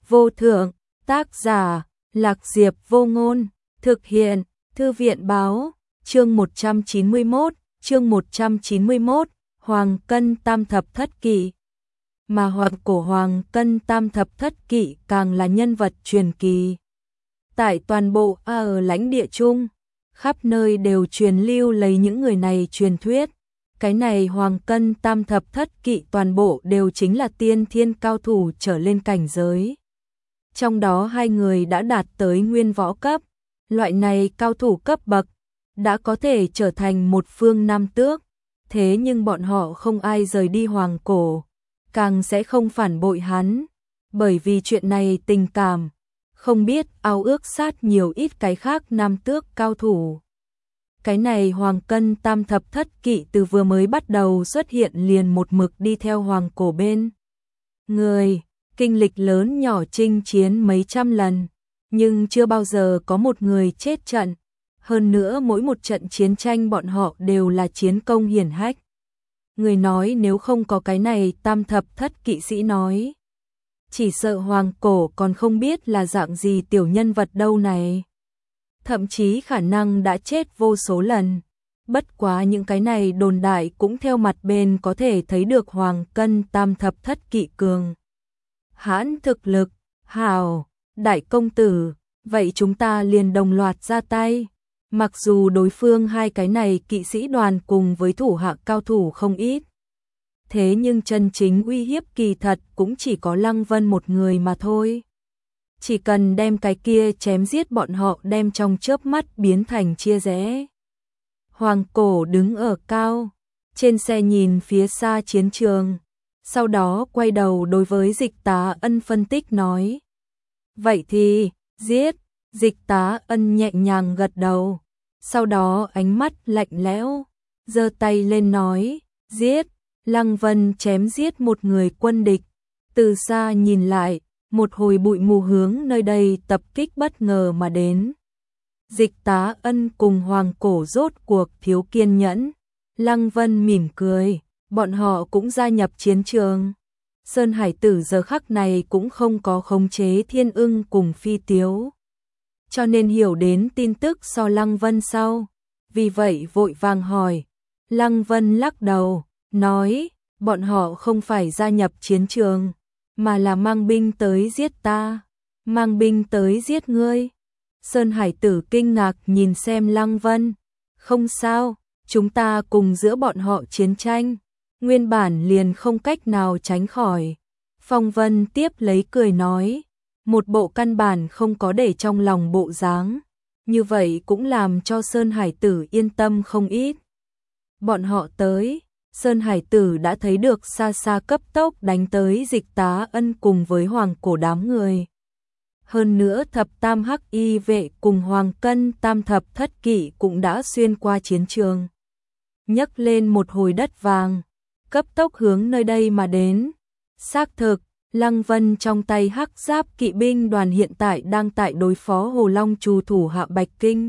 vô thượng, tác giả, Lạc Diệp Vô Ngôn, thực hiện, Thư viện báo, chương 191, Hoàng Cân Tam Thập Thất Kỵ. Mà Hoàng Cân Tam Thập Thất Kỵ càng là nhân vật truyền kỳ. Tại toàn bộ ở lãnh địa chung, khắp nơi đều truyền lưu lấy những người này truyền thuyết. Cái này Hoàng Cân Tam Thập Thất Kỵ toàn bộ đều chính là tiên thiên cao thủ trở lên cảnh giới. Trong đó 2 người đã đạt tới nguyên võ cấp, loại này cao thủ cấp bậc, đã có thể trở thành một phương nam tước. Thế nhưng bọn họ không ai rời đi Hoàng Cổ, càng sẽ không phản bội hắn, bởi vì chuyện này tình cảm, không biết ao ước sát nhiều ít cái khác nam tước cao thủ. Cái này Hoàng Cân Tam Thập Thất Kỵ từ vừa mới bắt đầu xuất hiện liền một mực đi theo Hoàng Cổ bên người, kinh lịch lớn nhỏ chinh chiến mấy trăm lần, nhưng chưa bao giờ có một người chết trận. Hơn nữa mỗi một trận chiến tranh bọn họ đều là chiến công hiển hách. Người nói nếu không có cái này Tam Thập Thất Kỵ sĩ nói, chỉ sợ Hoàng Cổ còn không biết là dạng gì tiểu nhân vật đâu này. Thậm chí khả năng đã chết vô số lần. Bất quá những cái này đồn đại cũng theo mặt bên có thể thấy được Hoàng Cân Tam Thập Thất Kỵ cường hãn thực lực. Hảo, đại công tử, vậy chúng ta liền đồng loạt ra tay. Mặc dù đối phương 2 cái này kỵ sĩ đoàn cùng với thủ hạ cao thủ không ít, thế nhưng chân chính uy hiếp kỳ thật cũng chỉ có Lăng Vân một người mà thôi. Chỉ cần đem cái kia chém giết bọn họ đem trong chớp mắt biến thành chia rẽ. Hoàng Cổ đứng ở cao, trên xe nhìn phía xa chiến trường, sau đó quay đầu đối với Dịch Tá Ân phân tích nói. Vậy thì, giết, Dịch Tá Ân nhẹ nhàng gật đầu, sau đó ánh mắt lạnh lẽo, giơ tay lên nói, giết. Lăng Vân chém giết một người quân địch, từ xa nhìn lại, một hồi bụi mù hướng nơi đây tập kích bất ngờ mà đến. Dịch Tá Ân cùng Hoàng Cổ rốt cuộc thiếu kiên nhẫn. Lăng Vân mỉm cười, bọn họ cũng gia nhập chiến trường. Sơn Hải Tử giờ khắc này cũng không có khống chế Thiên Ưng cùng Phi Tiếu, cho nên hiểu đến tin tức so Lăng Vân sau, vì vậy vội vàng hỏi. Lăng Vân lắc đầu, nói, bọn họ không phải gia nhập chiến trường, mà là mang binh tới giết ta, mang binh tới giết ngươi. Sơn Hải Tử kinh ngạc nhìn xem Lăng Vân, không sao, chúng ta cùng giữa bọn họ chiến tranh, nguyên bản liền không cách nào tránh khỏi. Phong Vân tiếp lấy cười nói, một bộ căn bản không có để trong lòng bộ dáng, như vậy cũng làm cho Sơn Hải Tử yên tâm không ít. Bọn họ tới, Sơn Hải Tử đã thấy được xa xa cấp tốc đánh tới Dịch Tá Ân cùng với Hoàng Cổ đám người. Hơn nữa thập tam hắc y vệ cùng Hoàng Cân Tam Thập Thất Kỵ cũng đã xuyên qua chiến trường, nhấc lên một hồi đất vàng, cấp tốc hướng nơi đây mà đến. Xác thực, Lăng Vân trong tay hắc giáp kỵ binh đoàn hiện tại đang tại đối phó Hồ Long Trù thủ hạ Bạch Kinh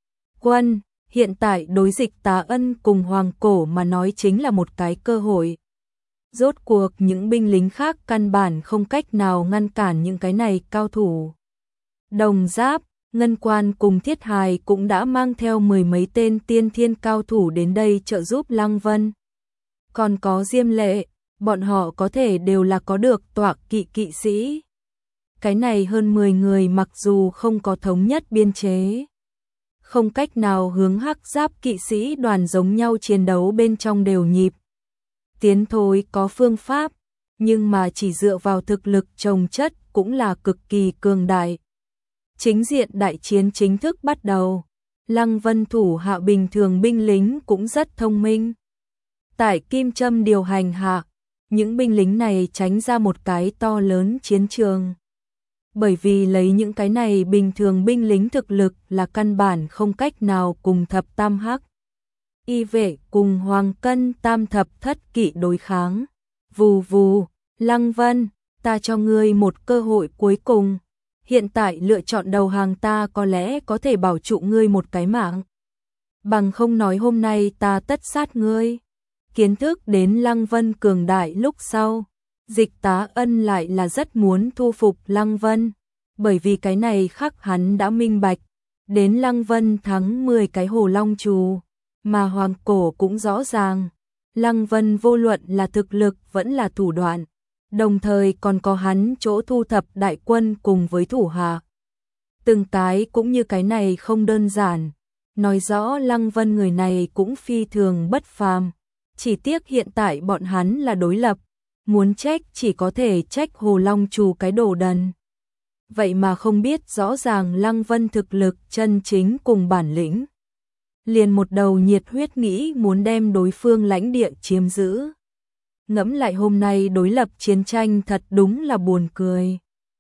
quân. Hiện tại đối Dịch Tá Ân cùng Hoàng Cổ mà nói chính là một cái cơ hội. Rốt cuộc những binh lính khác căn bản không cách nào ngăn cản những cái này cao thủ. Đồng Giáp, Ngân Quan cùng Thiết Hài cũng đã mang theo 10 mấy tên tiên thiên cao thủ đến đây trợ giúp Lăng Vân. Còn có Diêm Lệ, bọn họ có thể đều là có được tọa kỵ kỵ sĩ. Cái này hơn 10 người mặc dù không có thống nhất biên chế, không cách nào hướng hắc giáp kỵ sĩ đoàn giống nhau chiến đấu bên trong đều nhịp. Tiến thối có phương pháp, nhưng mà chỉ dựa vào thực lực chồng chất cũng là cực kỳ cường đại. Chính diện đại chiến chính thức bắt đầu, Lăng Vân thủ hạ bình thường binh lính cũng rất thông minh. Tại kim châm điều hành hạ, những binh lính này tránh ra một cái to lớn chiến trường. Bởi vì lấy những cái này bình thường binh lính thực lực là căn bản không cách nào cùng thập tam hắc y vệ cùng Hoàng Cân Tam Thập Thất Kỵ đối kháng. Vù vù, Lăng Vân, ta cho ngươi một cơ hội cuối cùng. Hiện tại lựa chọn đầu hàng ta có lẽ có thể bảo trụ ngươi một cái mạng. Bằng không nói hôm nay ta tất sát ngươi. Kiến thức đến Lăng Vân cường đại lúc sau, Dịch Tá Ân lại là rất muốn thu phục Lăng Vân, bởi vì cái này khắc hắn đã minh bạch, đến Lăng Vân thắng 10 cái Hồ Long Trù, mà Hoàng Cổ cũng rõ ràng, Lăng Vân vô luận là thực lực vẫn là thủ đoạn, đồng thời còn có hắn chỗ thu thập đại quân cùng với thủ hạ. Từng cái cũng như cái này không đơn giản, nói rõ Lăng Vân người này cũng phi thường bất phàm, chỉ tiếc hiện tại bọn hắn là đối lập, muốn trách chỉ có thể trách Hồ Long Trù cái đồ đần. Vậy mà không biết rõ ràng Lăng Vân thực lực chân chính cùng bản lĩnh. Liền một đầu nhiệt huyết nghĩ muốn đem đối phương lãnh địa chiếm giữ. Ngẫm lại hôm nay đối lập chiến tranh thật đúng là buồn cười.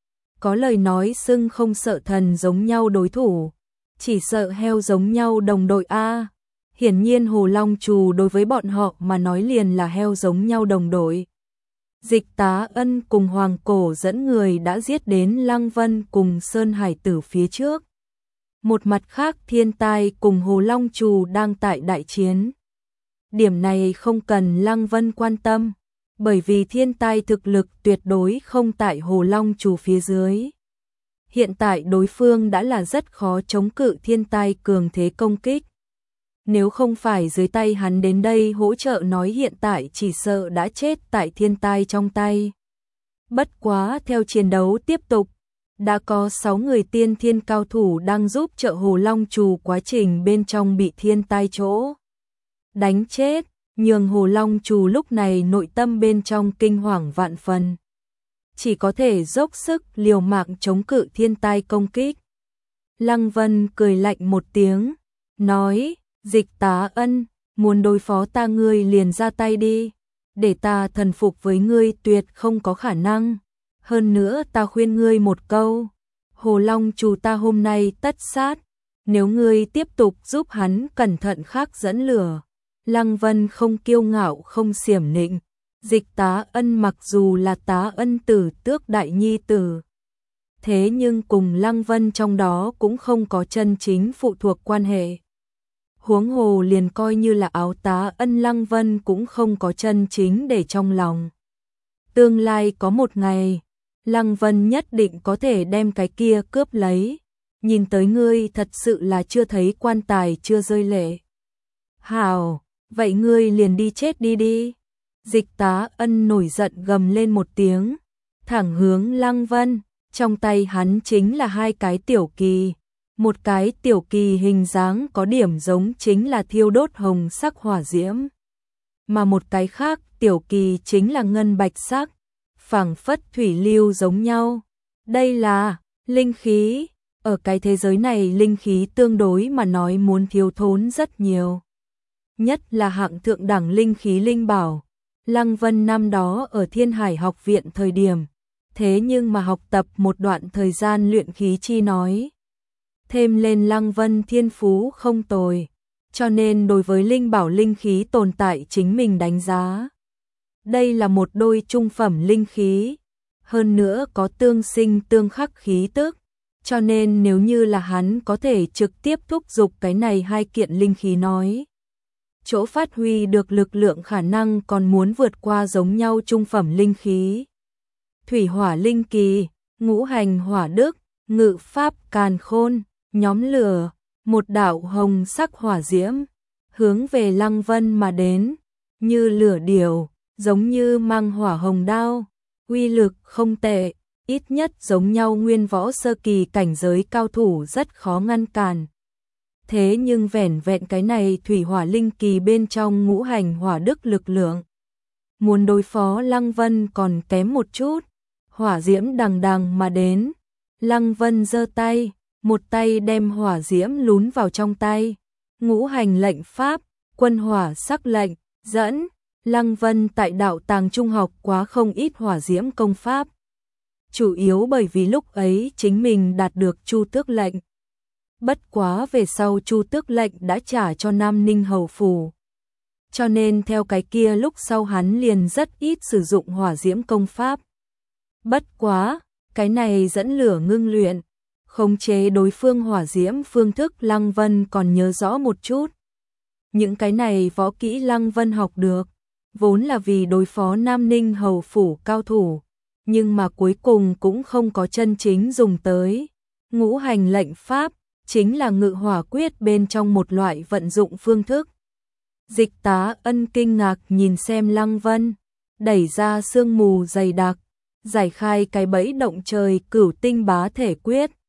Có lời nói xưng không sợ thần giống nhau đối thủ, chỉ sợ heo giống nhau đồng đội a. Hiển nhiên Hồ Long Trù đối với bọn họ mà nói liền là heo giống nhau đồng đội. Dịch Tá Ân cùng Hoàng Cổ dẫn người đã giết đến Lăng Vân cùng Sơn Hải Tử phía trước. Một mặt khác Thiên Tai cùng Hồ Long Trù đang tại đại chiến. Điểm này không cần Lăng Vân quan tâm, bởi vì Thiên Tai thực lực tuyệt đối không tại Hồ Long Trù phía dưới. Hiện tại đối phương đã là rất khó chống cự Thiên Tai cường thế công kích. Nếu không phải dưới tay hắn đến đây hỗ trợ nói hiện tại chỉ sợ đã chết tại Thiên Tai trong tay. Bất quá theo chiến đấu tiếp tục, đã có 6 người tiên thiên cao thủ đang giúp trợ Hồ Long Trù quá trình bên trong bị Thiên Tai chỗ đánh chết, nhường Hồ Long Trù lúc này nội tâm bên trong kinh hoàng vạn phần. Chỉ có thể dốc sức liều mạng chống cự Thiên Tai công kích. Lăng Vân cười lạnh một tiếng, nói, Dịch Tá Ân, muốn đối phó ta ngươi liền ra tay đi, để ta thần phục với ngươi tuyệt không có khả năng. Hơn nữa ta khuyên ngươi một câu, Hồ Long Trù ta hôm nay tất sát, nếu ngươi tiếp tục giúp hắn cẩn thận khắc dẫn lửa. Lăng Vân không kiêu ngạo không xiểm nịnh, Dịch Tá Ân mặc dù là Tá Ân tử tước đại nhi tử, thế nhưng cùng Lăng Vân trong đó cũng không có chân chính phụ thuộc quan hệ. Huống hồ liền coi như là áo Tá Ân Lăng Vân cũng không có chân chính để trong lòng. Tương lai có một ngày, Lăng Vân nhất định có thể đem cái kia cướp lấy. Nhìn tới ngươi thật sự là chưa thấy quan tài chưa rơi lệ. Hảo, vậy ngươi liền đi chết đi đi. Dịch Tá Ân nổi giận gầm lên một tiếng, thẳng hướng Lăng Vân, trong tay hắn chính là 2 cái tiểu kỳ. Một cái tiểu kỳ hình dáng có điểm giống chính là thiêu đốt hồng sắc hỏa diễm, mà một cái khác tiểu kỳ chính là ngân bạch sắc, phảng phất thủy lưu giống nhau. Đây là linh khí, ở cái thế giới này linh khí tương đối mà nói muốn thiếu thốn rất nhiều. Nhất là hạng thượng đẳng linh khí linh bảo. Lăng Vân năm đó ở Thiên Hải học viện thời điểm, thế nhưng mà học tập một đoạn thời gian luyện khí chi nói. Thêm lên Lăng Vân thiên phú không tồi, cho nên đối với linh bảo linh khí tồn tại chính mình đánh giá. Đây là một đôi trung phẩm linh khí, hơn nữa có tương sinh tương khắc khí tức, cho nên nếu như là hắn có thể trực tiếp thúc giục cái này 2 kiện linh khí nói. Chỗ phát huy được lực lượng khả năng còn muốn vượt qua giống nhau trung phẩm linh khí. Thủy hỏa linh kỳ, ngũ hành hỏa đức, ngự pháp càn khôn, nhóm lửa, một đạo hồng sắc hỏa diễm, hướng về Lăng Vân mà đến, như lửa điểu, giống như mang hỏa hồng đao, uy lực không tệ, ít nhất giống nhau nguyên võ sơ kỳ cảnh giới cao thủ rất khó ngăn cản. Thế nhưng vẻn vẹn cái này thủy hỏa linh kỳ bên trong ngũ hành hỏa đức lực lượng, muốn đối phó Lăng Vân còn kém một chút. Hỏa diễm đằng đằng mà đến, Lăng Vân giơ tay, một tay đem hỏa diễm lún vào trong tay. Ngũ hành lệnh pháp, quân hỏa sắc lệnh, dẫn. Lăng Vân tại đạo tàng trung học quá không ít hỏa diễm công pháp. Chủ yếu bởi vì lúc ấy chính mình đạt được Chu Tước lệnh. Bất quá về sau Chu Tước lệnh đã trả cho Nam Ninh Hầu phủ. Cho nên theo cái kia lúc sau hắn liền rất ít sử dụng hỏa diễm công pháp. Bất quá, cái này dẫn lửa ngưng luyện, khống chế đối phương hỏa diễm phương thức Lăng Vân còn nhớ rõ một chút. Những cái này võ kỹ Lăng Vân học được, vốn là vì đối phó Nam Ninh hầu phủ cao thủ, nhưng mà cuối cùng cũng không có chân chính dùng tới. Ngũ hành lệnh pháp chính là ngự hỏa quyết bên trong một loại vận dụng phương thức. Dịch Tá Ân kinh ngạc nhìn xem Lăng Vân, đẩy ra sương mù dày đặc, giải khai cái bẫy động trời Cửu Tinh Bá Thể Quyết,